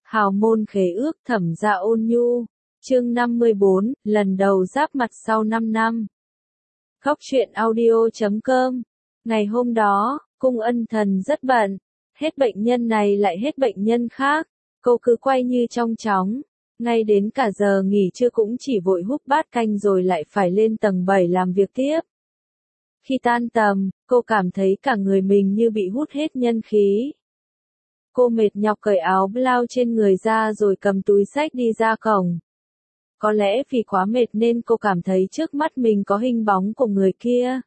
Hào môn khế ước Thẩm Gia Ôn Nhu, chương 54, lần đầu giáp mặt sau 5 năm. Góc truyện audio.com. Ngày hôm đó, Cung Ân Thần rất bận, hết bệnh nhân này lại hết bệnh nhân khác, cô cứ quay như trong chóng, ngay đến cả giờ nghỉ trưa cũng chỉ vội húp bát canh rồi lại phải lên tầng 7 làm việc tiếp. Khi tan tầm, cô cảm thấy cả người mình như bị hút hết nhân khí. Cô mệt nhọc cởi áo blau trên người ra rồi cầm túi xách đi ra cổng. Có lẽ vì quá mệt nên cô cảm thấy trước mắt mình có hình bóng của người kia.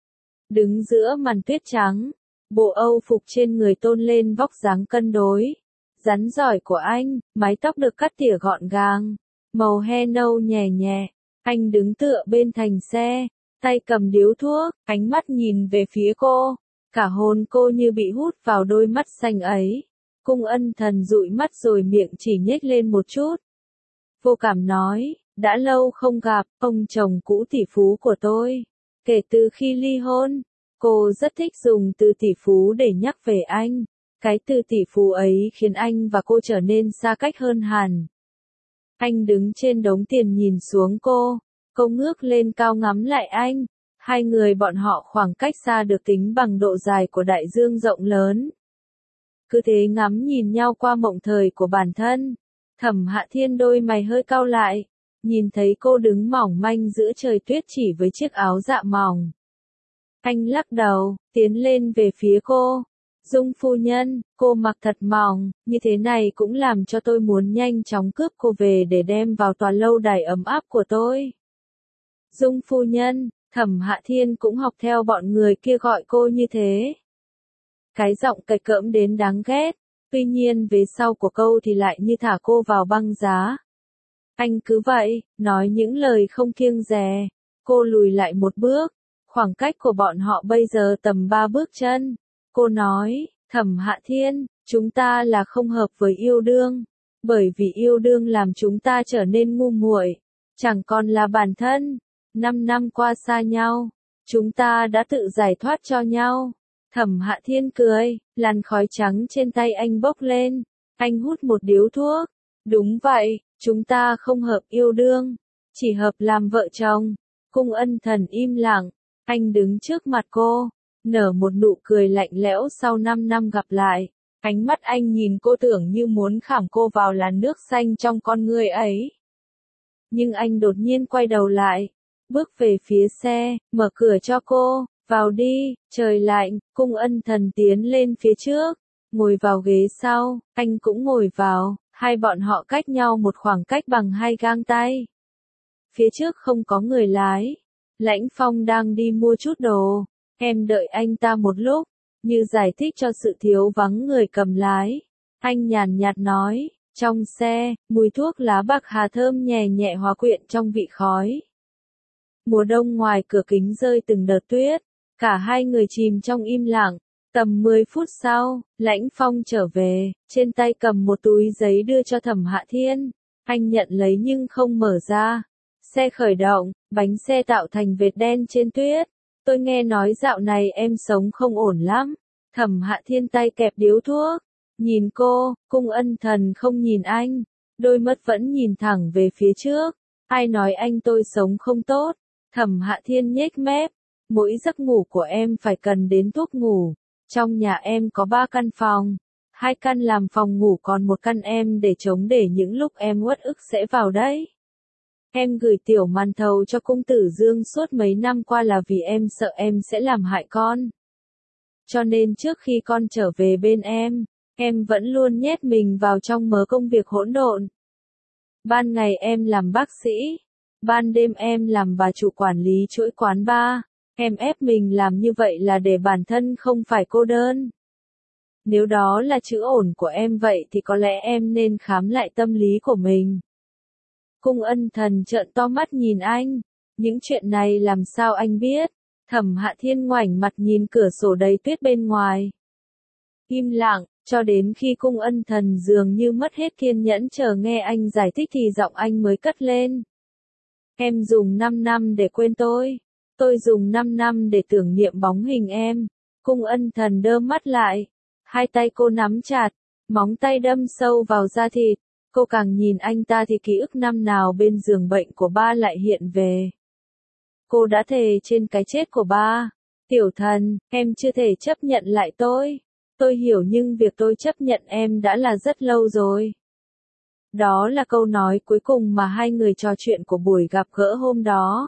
Đứng giữa màn tuyết trắng, bộ âu phục trên người tôn lên vóc dáng cân đối, rắn giỏi của anh, mái tóc được cắt tỉa gọn gàng, màu he nâu nhẹ nhẹ. Anh đứng tựa bên thành xe, tay cầm điếu thuốc, ánh mắt nhìn về phía cô, cả hồn cô như bị hút vào đôi mắt xanh ấy. Cung Ân Thần dụi mắt rồi miệng chỉ nhếch lên một chút. Vô cảm nói, đã lâu không gặp, ông chồng cũ tỷ phú của tôi. Kể từ khi ly hôn, cô rất thích dùng từ tỷ phú để nhắc về anh. Cái từ tỷ phú ấy khiến anh và cô trở nên xa cách hơn hẳn. Anh đứng trên đống tiền nhìn xuống cô ngước lên cao ngắm lại anh. Hai người bọn họ khoảng cách xa được tính bằng độ dài của đại dương rộng lớn. Cứ thế ngắm nhìn nhau qua mộng thời của bản thân. Thẩm Hạ Thiên đôi mày hơi cau lại, nhìn thấy cô đứng mỏng manh giữa trời tuyết chỉ với chiếc áo dạ mỏng. Anh lắc đầu, tiến lên về phía cô. Dung phu nhân, cô mặc thật mỏng, như thế này cũng làm cho tôi muốn nhanh chóng cướp cô về để đem vào tòa lâu đài ấm áp của tôi. Dung phu nhân, Thẩm Hạ Thiên cũng học theo bọn người kia gọi cô như thế. Cái giọng cạch cỡm đến đáng ghét, tuy nhiên về sau của câu thì lại như thả cô vào băng giá. Anh cứ vậy, nói những lời không kiêng dè. Cô lùi lại một bước, khoảng cách của bọn họ bây giờ tầm 3 bước chân. Cô nói, Thẩm Hạ Thiên, chúng ta là không hợp với yêu đương, bởi vì yêu đương làm chúng ta trở nên ngu muội, chẳng còn là bản thân. 5 năm qua xa nhau, chúng ta đã tự giải thoát cho nhau. Thẩm Hạ Thiên cười, làn khói trắng trên tay anh bốc lên, anh hút một điếu thuốc. Đúng vậy, chúng ta không hợp yêu đương, chỉ hợp làm vợ chồng. Cung Ân Thần im lặng, anh đứng trước mặt cô, nở một nụ cười lạnh lẽo. Sau 5 năm gặp lại, ánh mắt anh nhìn cô tưởng như muốn khảm cô vào làn nước xanh trong con người ấy. Nhưng anh đột nhiên quay đầu lại, bước về phía xe, mở cửa cho cô. Vào đi, trời lạnh. Cung Ân Thần tiến lên phía trước, ngồi vào ghế sau, anh cũng ngồi vào, hai bọn họ cách nhau một khoảng cách bằng 2 gang tay. Phía trước không có người lái, Lãnh Phong đang đi mua chút đồ, em đợi anh ta một lúc, như giải thích cho sự thiếu vắng người cầm lái. Anh nhàn nhạt nói, trong xe, mùi thuốc lá bạc hà thơm nhẹ nhẹ hòa quyện trong vị khói. Mùa đông ngoài cửa kính rơi từng đợt tuyết. Cả hai người chìm trong im lặng. Tầm 10 phút sau, Lãnh Phong trở về, trên tay cầm một túi giấy đưa cho Thẩm Hạ Thiên. Anh nhận lấy nhưng không mở ra. Xe khởi động, bánh xe tạo thành vệt đen trên tuyết. Tôi nghe nói dạo này em sống không ổn lắm. Thẩm Hạ Thiên tay kẹp điếu thuốc, nhìn cô. Cung Ân Thần không nhìn anh, đôi mắt vẫn nhìn thẳng về phía trước. Ai nói anh tôi sống không tốt? Thẩm Hạ Thiên nhếch mép. Mỗi giấc ngủ của em phải cần đến thuốc ngủ. Trong nhà em có 3 căn phòng, 2 căn làm phòng ngủ còn 1 căn em để trống để những lúc em uất ức sẽ vào đấy. Em gửi tiểu màn thầu cho cung tử Dương suốt mấy năm qua là vì em sợ em sẽ làm hại con. Cho nên trước khi con trở về bên em vẫn luôn nhét mình vào trong mớ công việc hỗn độn. Ban ngày em làm bác sĩ, ban đêm em làm bà chủ quản lý chuỗi quán bar. Em ép mình làm như vậy là để bản thân không phải cô đơn. Nếu đó là chữ ổn của em vậy thì có lẽ em nên khám lại tâm lý của mình. Cung Ân Thần trợn to mắt nhìn anh. Những chuyện này làm sao anh biết? Thẩm Hạ Thiên ngoảnh mặt nhìn cửa sổ đầy tuyết bên ngoài. Im lặng, cho đến khi Cung Ân Thần dường như mất hết kiên nhẫn chờ nghe anh giải thích thì giọng anh mới cất lên. Em dùng 5 năm để quên tôi dùng 5 năm để tưởng niệm bóng hình em. Cung Ân Thần đơ mắt lại, hai tay cô nắm chặt, Móng tay đâm sâu vào da thịt, cô càng nhìn anh ta thì ký ức năm nào bên giường bệnh của ba lại hiện về. Cô đã thề trên cái chết của ba. Tiểu thần, em chưa thể chấp nhận lại tôi. Tôi hiểu nhưng việc tôi chấp nhận em đã là rất lâu rồi. Đó là câu nói cuối cùng mà hai người trò chuyện của buổi gặp gỡ hôm đó.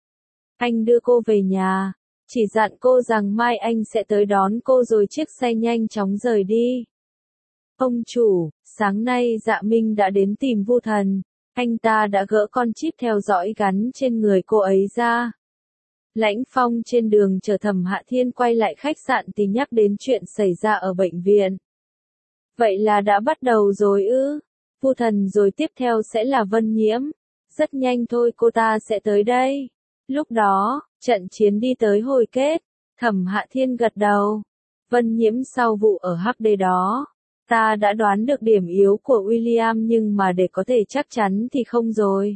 Anh đưa cô về nhà, chỉ dặn cô rằng mai anh sẽ tới đón cô rồi chiếc xe nhanh chóng rời đi. Ông chủ, sáng nay Dạ Minh đã đến tìm Vu Thần, anh ta đã gỡ con chip theo dõi gắn trên người cô ấy ra. Lãnh Phong trên đường chở Thẩm Hạ Thiên quay lại khách sạn thì nhắc đến chuyện xảy ra ở bệnh viện. Vậy là đã bắt đầu rồi ư? Vu Thần rồi tiếp theo sẽ là Vân Nhiễm. Rất nhanh thôi cô ta sẽ tới đây. Lúc đó, trận chiến đi tới hồi kết. Thẩm Hạ Thiên gật đầu. Vân Nhiễm sau vụ ở HD đó. Ta đã đoán được điểm yếu của William nhưng mà để có thể chắc chắn thì không rồi.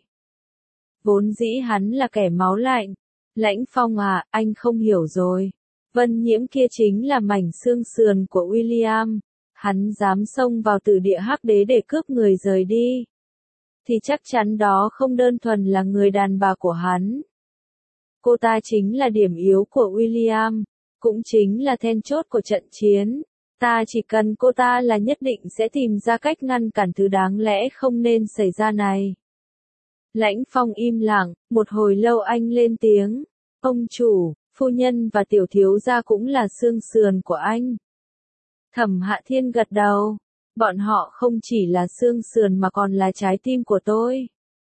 Vốn dĩ hắn là kẻ máu lạnh. Lãnh Phong à, anh không hiểu rồi. Vân Nhiễm kia chính là mảnh xương sườn của William. Hắn dám xông vào tử địa hắc đế để cướp người rời đi. Thì chắc chắn đó không đơn thuần là người đàn bà của hắn. Cô ta chính là điểm yếu của William. Cũng chính là then chốt của trận chiến. Ta chỉ cần cô ta là nhất định sẽ tìm ra cách ngăn cản thứ đáng lẽ không nên xảy ra này. Lãnh Phong im lặng, một hồi lâu anh lên tiếng. Ông chủ, phu nhân và tiểu thiếu gia cũng là xương sườn của anh. Thẩm Hạ Thiên gật đầu. Bọn họ không chỉ là xương sườn mà còn là trái tim của tôi.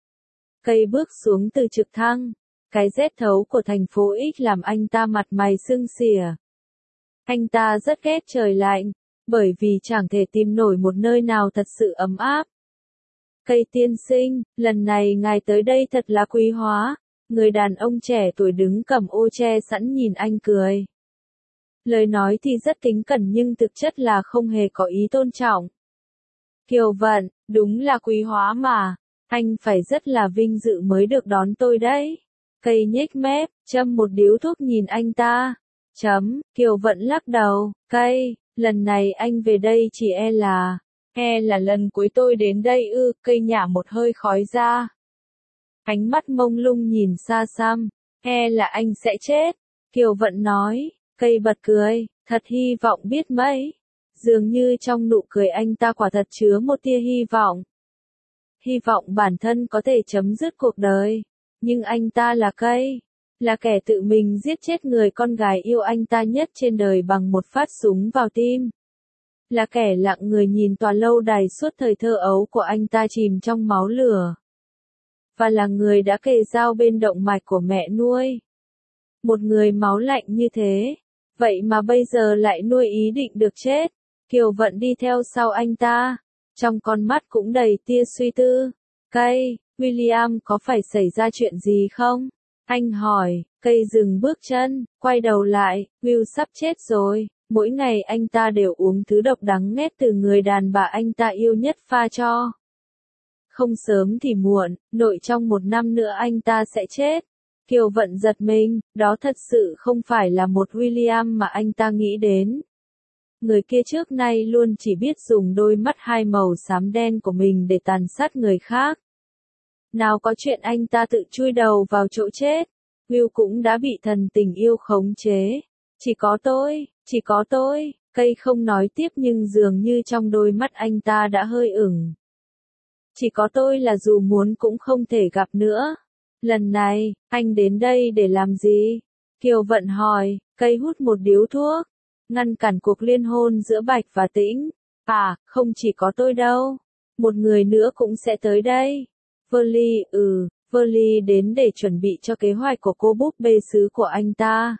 Cây bước xuống từ trực thăng. Cái rét thấu của thành phố X làm anh ta mặt mày sưng xỉa. Anh ta rất ghét trời lạnh, bởi vì chẳng thể tìm nổi một nơi nào thật sự ấm áp. Cây tiên sinh, lần này ngài tới đây thật là quý hóa. Người đàn ông trẻ tuổi đứng cầm ô che sẵn nhìn anh cười. Lời nói thì rất kính cẩn nhưng thực chất là không hề có ý tôn trọng. Kiều Vận, đúng là quý hóa mà. Anh phải rất là vinh dự mới được đón tôi đấy. Cây nhếch mép, châm một điếu thuốc nhìn anh ta. Kiều Vận lắc đầu. Cây, lần này anh về đây chỉ e là lần cuối tôi đến đây ư? Cây nhả một hơi khói ra. Ánh mắt mông lung nhìn xa xăm. E là anh sẽ chết. Kiều Vận nói. Cây bật cười, thật hy vọng biết mấy. Dường như trong nụ cười anh ta quả thật chứa một tia hy vọng. Hy vọng bản thân có thể chấm dứt cuộc đời. Nhưng anh ta là Cây. Là kẻ tự mình giết chết người con gái yêu anh ta nhất trên đời bằng một phát súng vào tim. Là kẻ lặng người nhìn tòa lâu đài suốt thời thơ ấu của anh ta chìm trong máu lửa. Và là người đã kề dao bên động mạch của mẹ nuôi. Một người máu lạnh như thế. Vậy mà bây giờ lại nuôi ý định được chết. Kiều Vận đi theo sau anh ta. Trong con mắt cũng đầy tia suy tư. Cây, William có phải xảy ra chuyện gì không? Anh hỏi. Cây dừng bước chân, quay đầu lại. Will sắp chết rồi. Mỗi ngày anh ta đều uống thứ độc đắng nghét từ người đàn bà anh ta yêu nhất pha cho. Không sớm thì muộn, nội trong 1 năm nữa anh ta sẽ chết. Kiều Vận giật mình, đó thật sự không phải là một William mà anh ta nghĩ đến. Người kia trước nay luôn chỉ biết dùng đôi mắt hai màu xám đen của mình để tàn sát người khác. Nào có chuyện anh ta tự chui đầu vào chỗ chết. Will cũng đã bị thần tình yêu khống chế. Chỉ có tôi, Cây không nói tiếp nhưng dường như trong đôi mắt anh ta đã hơi ửng. Chỉ có tôi là dù muốn cũng không thể gặp nữa. Lần này, anh đến đây để làm gì? Kiều Vận hỏi. Cây hút một điếu thuốc. Ngăn cản cuộc liên hôn giữa Bạch và Tĩnh. À, không chỉ có tôi đâu. Một người nữa cũng sẽ tới đây. Verly đến để chuẩn bị cho kế hoạch của cô búp bê sứ của anh ta.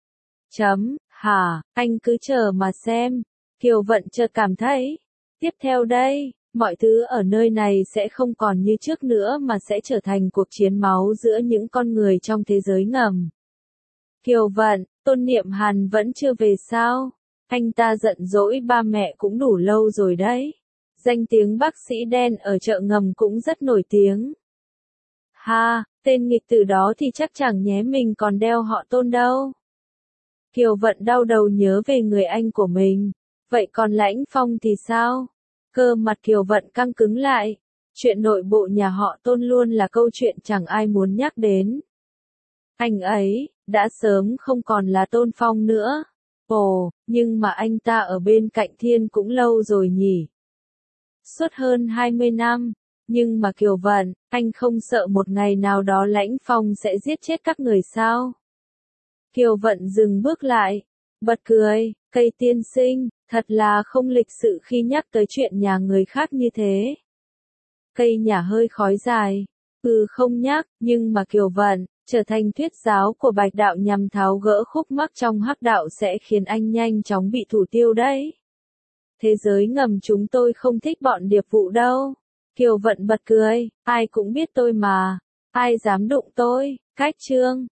Hả, anh cứ chờ mà xem. Kiều Vận chợt cảm thấy. Tiếp theo đây, mọi thứ ở nơi này sẽ không còn như trước nữa mà sẽ trở thành cuộc chiến máu giữa những con người trong thế giới ngầm. Kiều Vận, Tôn Niệm Hàn vẫn chưa về sao? Anh ta giận dỗi ba mẹ cũng đủ lâu rồi đấy. Danh tiếng bác sĩ đen ở chợ ngầm cũng rất nổi tiếng. Ha, tên nghịch tử đó thì chắc chẳng nhé mình còn đeo họ Tôn đâu. Kiều Vận đau đầu nhớ về người anh của mình. Vậy còn Lãnh Phong thì sao? Cơ mặt Kiều Vận căng cứng lại. Chuyện nội bộ nhà họ Tôn luôn là câu chuyện chẳng ai muốn nhắc đến. Anh ấy, đã sớm không còn là Tôn Phong nữa. Ồ, nhưng mà anh ta ở bên cạnh Thiên cũng lâu rồi nhỉ. Suốt hơn 20 năm. Nhưng mà Kiều Vận, anh không sợ một ngày nào đó Lãnh Phong sẽ giết chết các người sao? Kiều Vận dừng bước lại, bật cười, Cây tiên sinh, thật là không lịch sự khi nhắc tới chuyện nhà người khác như thế. Cây nhả hơi khói dài, không nhắc, nhưng mà Kiều Vận, trở thành thuyết giáo của Bạch Đạo nhằm tháo gỡ khúc mắc trong Hắc Đạo sẽ khiến anh nhanh chóng bị thủ tiêu đấy. Thế giới ngầm chúng tôi không thích bọn điệp vụ đâu. Kiều Vận bật cười, ai cũng biết tôi mà, ai dám đụng tôi, cách chương.